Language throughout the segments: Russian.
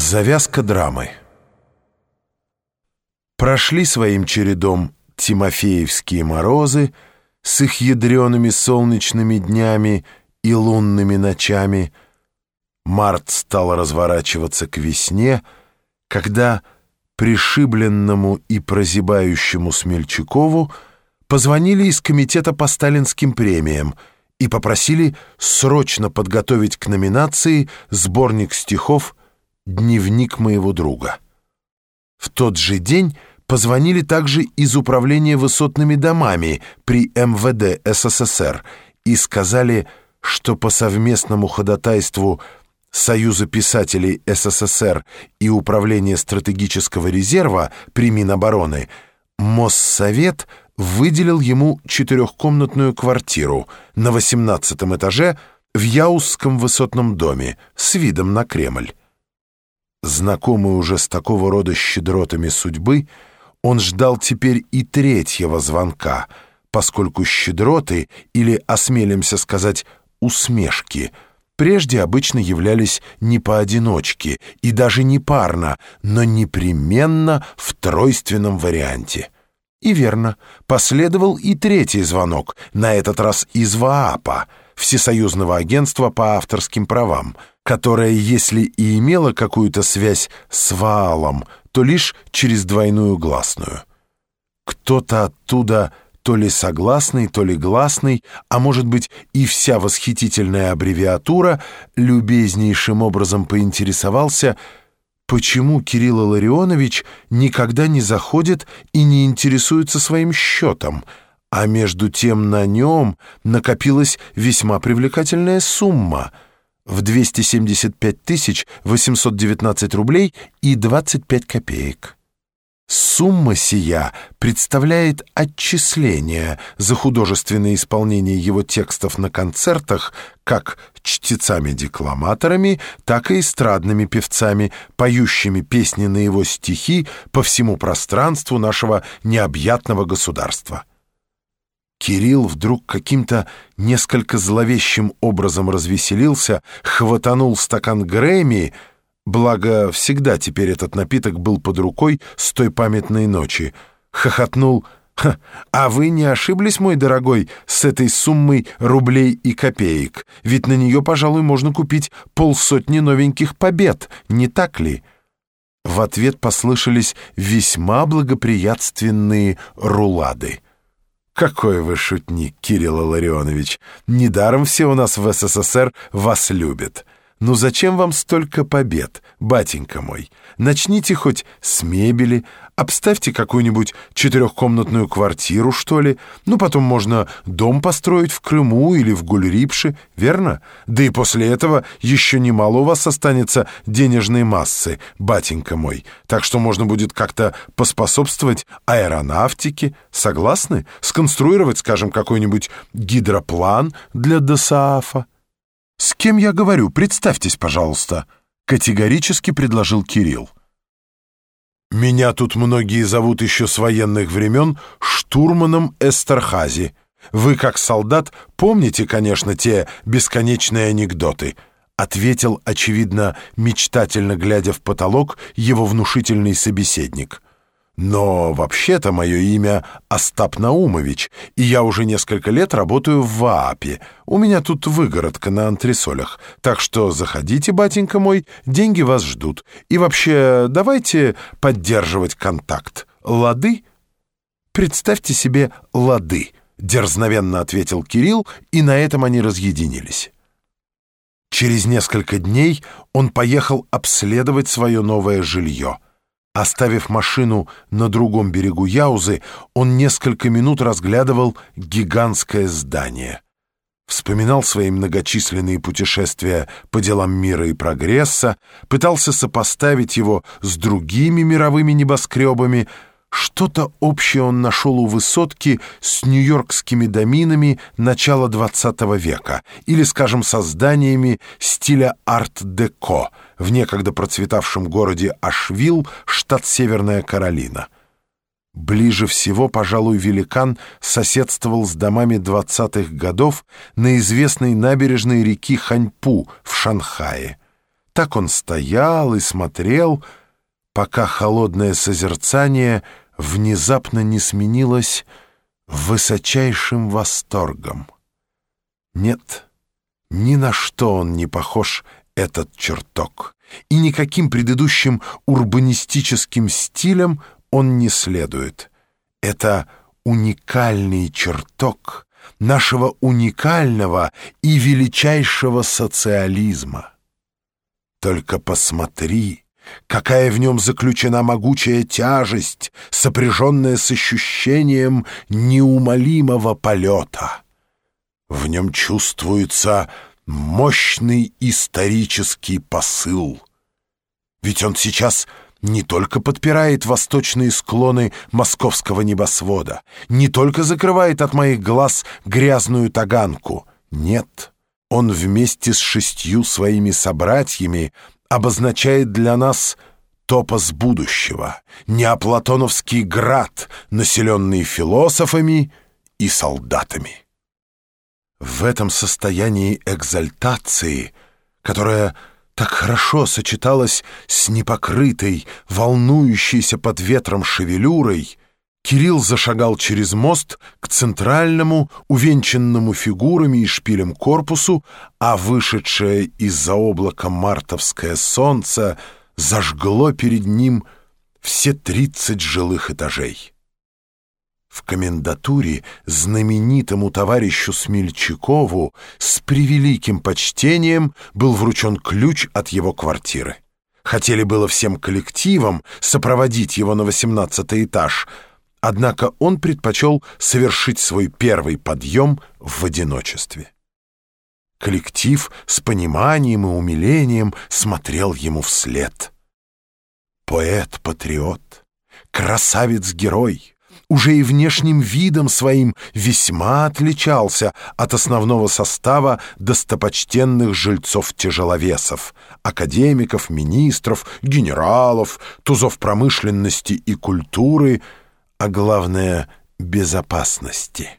Завязка драмы. Прошли своим чередом тимофеевские морозы с их ядреными солнечными днями и лунными ночами. Март стал разворачиваться к весне, когда пришибленному и прозябающему Смельчакову позвонили из комитета по сталинским премиям и попросили срочно подготовить к номинации сборник стихов «Дневник моего друга». В тот же день позвонили также из управления высотными домами при МВД СССР и сказали, что по совместному ходатайству Союза писателей СССР и Управления стратегического резерва при Минобороны Моссовет выделил ему 4-комнатную квартиру на 18-м этаже в Яузском высотном доме с видом на Кремль. Знакомый уже с такого рода щедротами судьбы, он ждал теперь и третьего звонка, поскольку щедроты, или, осмелимся сказать, усмешки, прежде обычно являлись не поодиночке и даже не парно, но непременно в тройственном варианте. И верно, последовал и третий звонок, на этот раз из ВААПа, Всесоюзного агентства по авторским правам, которое, если и имело какую-то связь с ВААЛом, то лишь через двойную гласную. Кто-то оттуда то ли согласный, то ли гласный, а может быть и вся восхитительная аббревиатура, любезнейшим образом поинтересовался, почему Кирилл Илларионович никогда не заходит и не интересуется своим счетом, а между тем на нем накопилась весьма привлекательная сумма в 275 819 рублей и 25 копеек. Сумма сия представляет отчисление за художественное исполнение его текстов на концертах как чтецами-декламаторами, так и эстрадными певцами, поющими песни на его стихи по всему пространству нашего необъятного государства. Кирилл вдруг каким-то несколько зловещим образом развеселился, хватанул стакан Грэмми, благо всегда теперь этот напиток был под рукой с той памятной ночи, хохотнул: «А вы не ошиблись, мой дорогой, с этой суммой рублей и копеек? Ведь на нее, пожалуй, можно купить 50 новеньких побед, не так ли?» В ответ послышались весьма благоприятственные рулады. «Какой вы шутник, Кирилл Илларионович! Недаром все у нас в СССР вас любят. Ну зачем вам столько побед, батенька мой? Начните хоть с мебели, обставьте какую-нибудь 4-комнатную квартиру, что ли. Ну, потом можно дом построить в Крыму или в Гульрипше, верно? Да и после этого еще немало у вас останется денежной массы, батенька мой. Так что можно будет как-то поспособствовать аэронавтике. Согласны? Сконструировать, скажем, какой-нибудь гидроплан для ДОСААФа». «С кем я говорю? Представьтесь, пожалуйста», — категорически предложил Кирилл. «Меня тут многие зовут еще с военных времен штурманом Эстерхази. Вы, как солдат, помните, конечно, те бесконечные анекдоты», — ответил, очевидно, мечтательно глядя в потолок, его внушительный собеседник. «Но вообще-то мое имя Остап Наумович, и я уже несколько лет работаю в ВААПе. У меня тут выгородка на антресолях. Так что заходите, батенька мой, деньги вас ждут. И вообще, давайте поддерживать контакт. Лады?» «Представьте себе, лады», — дерзновенно ответил Кирилл, и на этом они разъединились. Через несколько дней он поехал обследовать свое новое жилье. Оставив машину на другом берегу Яузы, он несколько минут разглядывал гигантское здание. Вспоминал свои многочисленные путешествия по делам мира и прогресса, пытался сопоставить его с другими мировыми небоскребами. Что-то общее он нашел у высотки с нью-йоркскими доминами начала XX века или, скажем, со зданиями стиля арт-деко в некогда процветавшем городе Ашвилл, штат Северная Каролина. Ближе всего, пожалуй, великан соседствовал с домами 20-х годов на известной набережной реки Ханьпу в Шанхае. Так он стоял и смотрел, пока холодное созерцание внезапно не сменилось высочайшим восторгом. Нет, ни на что он не похож, этот чертог, и никаким предыдущим урбанистическим стилем он не следует. Это уникальный чертог нашего уникального и величайшего социализма. Только посмотри, какая в нем заключена могучая тяжесть, сопряженная с ощущением неумолимого полета. В нем чувствуется мощный исторический посыл. Ведь он сейчас не только подпирает восточные склоны московского небосвода, не только закрывает от моих глаз грязную таганку. Нет, он вместе с 6 своими собратьями обозначает для нас топос будущего, неоплатоновский град, населенный философами и солдатами. В этом состоянии экзальтации, которая так хорошо сочеталась с непокрытой, волнующейся под ветром шевелюрой, Кирилл зашагал через мост к центральному, увенчанному фигурами и шпилем корпусу, а вышедшее из-за облака мартовское солнце зажгло перед ним все 30 жилых этажей. В комендатуре знаменитому товарищу Смельчакову с превеликим почтением был вручен ключ от его квартиры. Хотели было всем коллективом сопроводить его на 18-й этаж, однако он предпочел совершить свой первый подъем в одиночестве. Коллектив с пониманием и умилением смотрел ему вслед. Поэт-патриот, красавец-герой, уже и внешним видом своим весьма отличался от основного состава достопочтенных жильцов-тяжеловесов, академиков, министров, генералов, тузов промышленности и культуры, а главное — безопасности.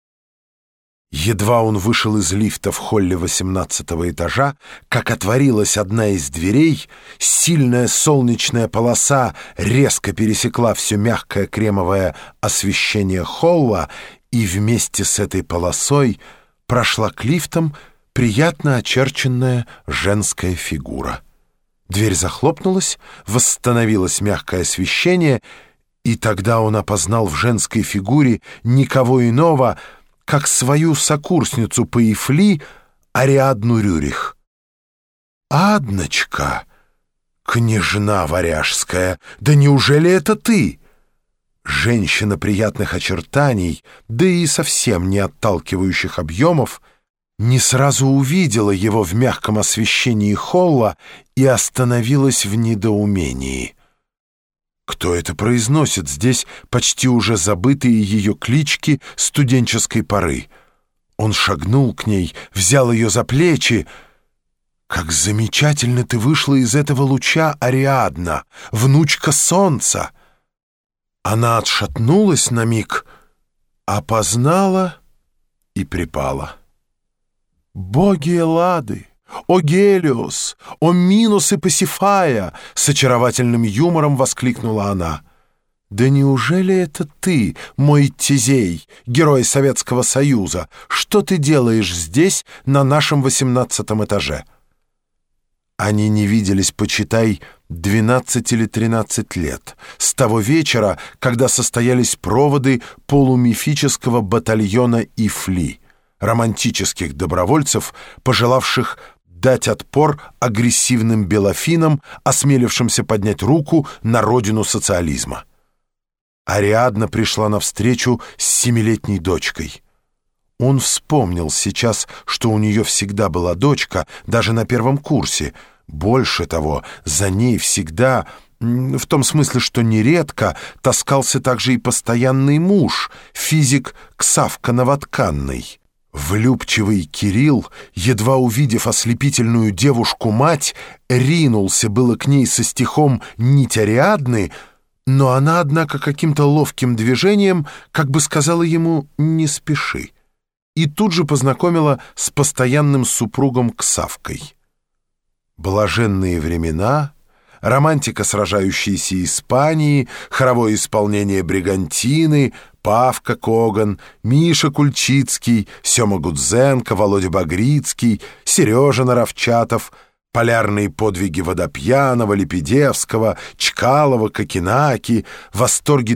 Едва он вышел из лифта в холле 18-го этажа, как отворилась одна из дверей, сильная солнечная полоса резко пересекла все мягкое кремовое освещение холла, и вместе с этой полосой прошла к лифтам приятно очерченная женская фигура. Дверь захлопнулась, восстановилось мягкое освещение, и тогда он опознал в женской фигуре никого иного, как свою сокурсницу по ИФЛИ Ариадну Рюрих. «Адночка, княжна варяжская, да неужели это ты?» Женщина приятных очертаний, да и совсем не отталкивающих объемов, не сразу увидела его в мягком освещении холла и остановилась в недоумении. Кто это произносит здесь почти уже забытые ее клички студенческой поры? Он шагнул к ней, взял ее за плечи. «Как замечательно ты вышла из этого луча, Ариадна, внучка солнца!» Она отшатнулась на миг, опознала и припала. «Боги Эллады! «О Гелиос! О Минус и Пасифая!» — с очаровательным юмором воскликнула она. «Да неужели это ты, мой Тезей, герой Советского Союза? Что ты делаешь здесь, на нашем 18-м этаже?» Они не виделись, почитай, 12 или 13 лет, с того вечера, когда состоялись проводы полумифического батальона ИФЛИ, романтических добровольцев, пожелавших дать отпор агрессивным белофинам, осмелившимся поднять руку на родину социализма. Ариадна пришла навстречу с 7-летней дочкой. Он вспомнил сейчас, что у нее всегда была дочка, даже на первом курсе. Больше того, за ней всегда, в том смысле, что нередко, таскался также и постоянный муж, физик Ксавка Новотканный. Влюбчивый Кирилл, едва увидев ослепительную девушку-мать, ринулся было к ней со стихом «Нить Ариадны», но она, однако, каким-то ловким движением как бы сказала ему «не спеши» и тут же познакомила с постоянным супругом Ксавкой. блаженные времена, романтика сражающейся Испании, хоровое исполнение бригантины, Павка Коган, Миша Кульчицкий, Сема Гудзенко, Володя Багрицкий, Сережа Наровчатов, полярные подвиги Водопьянова, Лепедевского, Чкалова, Кокенаки, восторги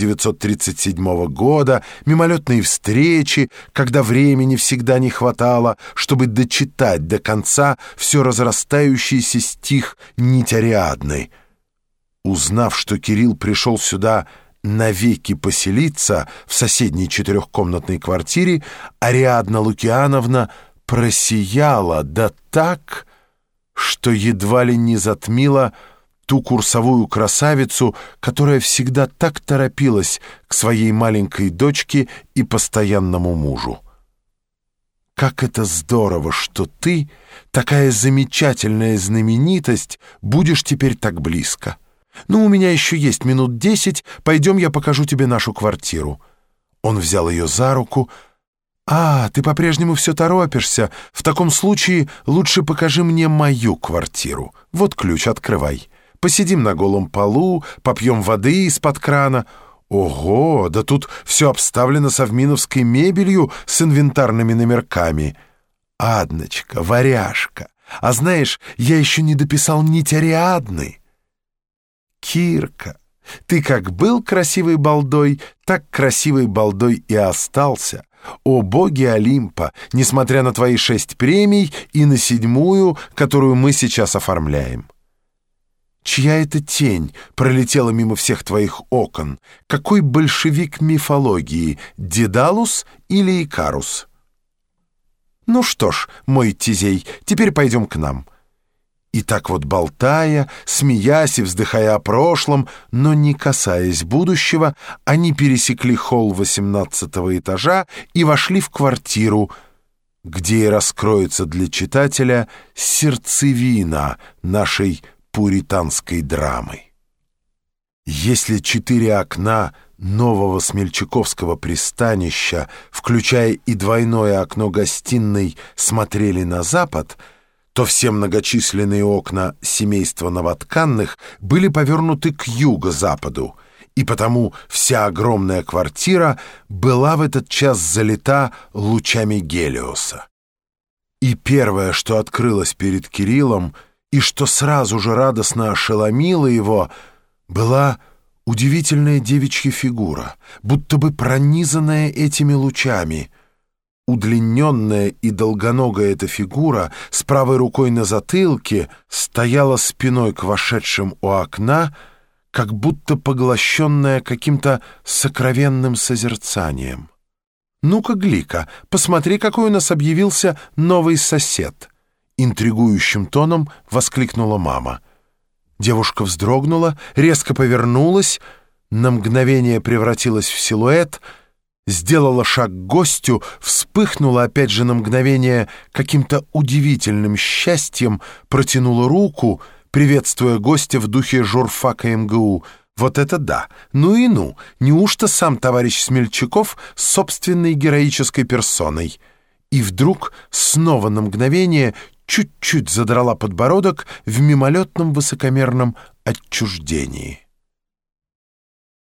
1937 года, мимолетные встречи, когда времени всегда не хватало, чтобы дочитать до конца все разрастающийся стих «Нить Ариадны». Узнав, что Кирилл пришел сюда навеки поселиться в соседней 4-комнатной квартире, Ариадна Лукиановна просияла, да так, что едва ли не затмила ту курсовую красавицу, которая всегда так торопилась к своей маленькой дочке и постоянному мужу. «Как это здорово, что ты, такая замечательная знаменитость, будешь теперь так близко! Ну, у меня еще есть минут 10, пойдем, я покажу тебе нашу квартиру». Он взял ее за руку. «А, ты по-прежнему все торопишься. В таком случае лучше покажи мне мою квартиру. Вот ключ, открывай. Посидим на голом полу, попьем воды из-под крана. Ого, да тут все обставлено совминовской мебелью с инвентарными номерками. Адночка, варяжка. А знаешь, я еще не дописал «Нить Ариадны». Кирка, ты как был красивой балдой, так красивой балдой и остался. О боги Олимпа, несмотря на твои 6 премий и на 7-ю, которую мы сейчас оформляем. Чья это тень пролетела мимо всех твоих окон? Какой большевик мифологии, Дедалус или Икарус? Ну что ж, мой Тизей, теперь пойдем к нам. И так вот болтая, смеясь и вздыхая о прошлом, но не касаясь будущего, они пересекли холл 18-го этажа и вошли в квартиру, где и раскроется для читателя сердцевина нашей пуританской драмы. Если 4 окна нового смельчаковского пристанища, включая и двойное окно гостиной, смотрели на запад, то все многочисленные окна семейства Новотканных были повернуты к юго-западу, и потому вся огромная квартира была в этот час залита лучами Гелиоса. И первое, что открылось перед Кириллом, и что сразу же радостно ошеломило его, была удивительная девичья фигура, будто бы пронизанная этими лучами. Удлиненная и долгоногая эта фигура с правой рукой на затылке стояла спиной к вошедшим у окна, как будто поглощенная каким-то сокровенным созерцанием. «Ну-ка, Глика, посмотри, какой у нас объявился новый сосед!» Интригующим тоном воскликнула мама. Девушка вздрогнула, резко повернулась, на мгновение превратилась в силуэт, сделала шаг к гостю, вспыхнула опять же на мгновение каким-то удивительным счастьем, протянула руку, приветствуя гостя в духе журфака МГУ. Вот это да! Ну и ну! Неужто сам товарищ Смельчаков собственной героической персоной? И вдруг снова на мгновение чуть-чуть задрала подбородок в мимолетном высокомерном отчуждении.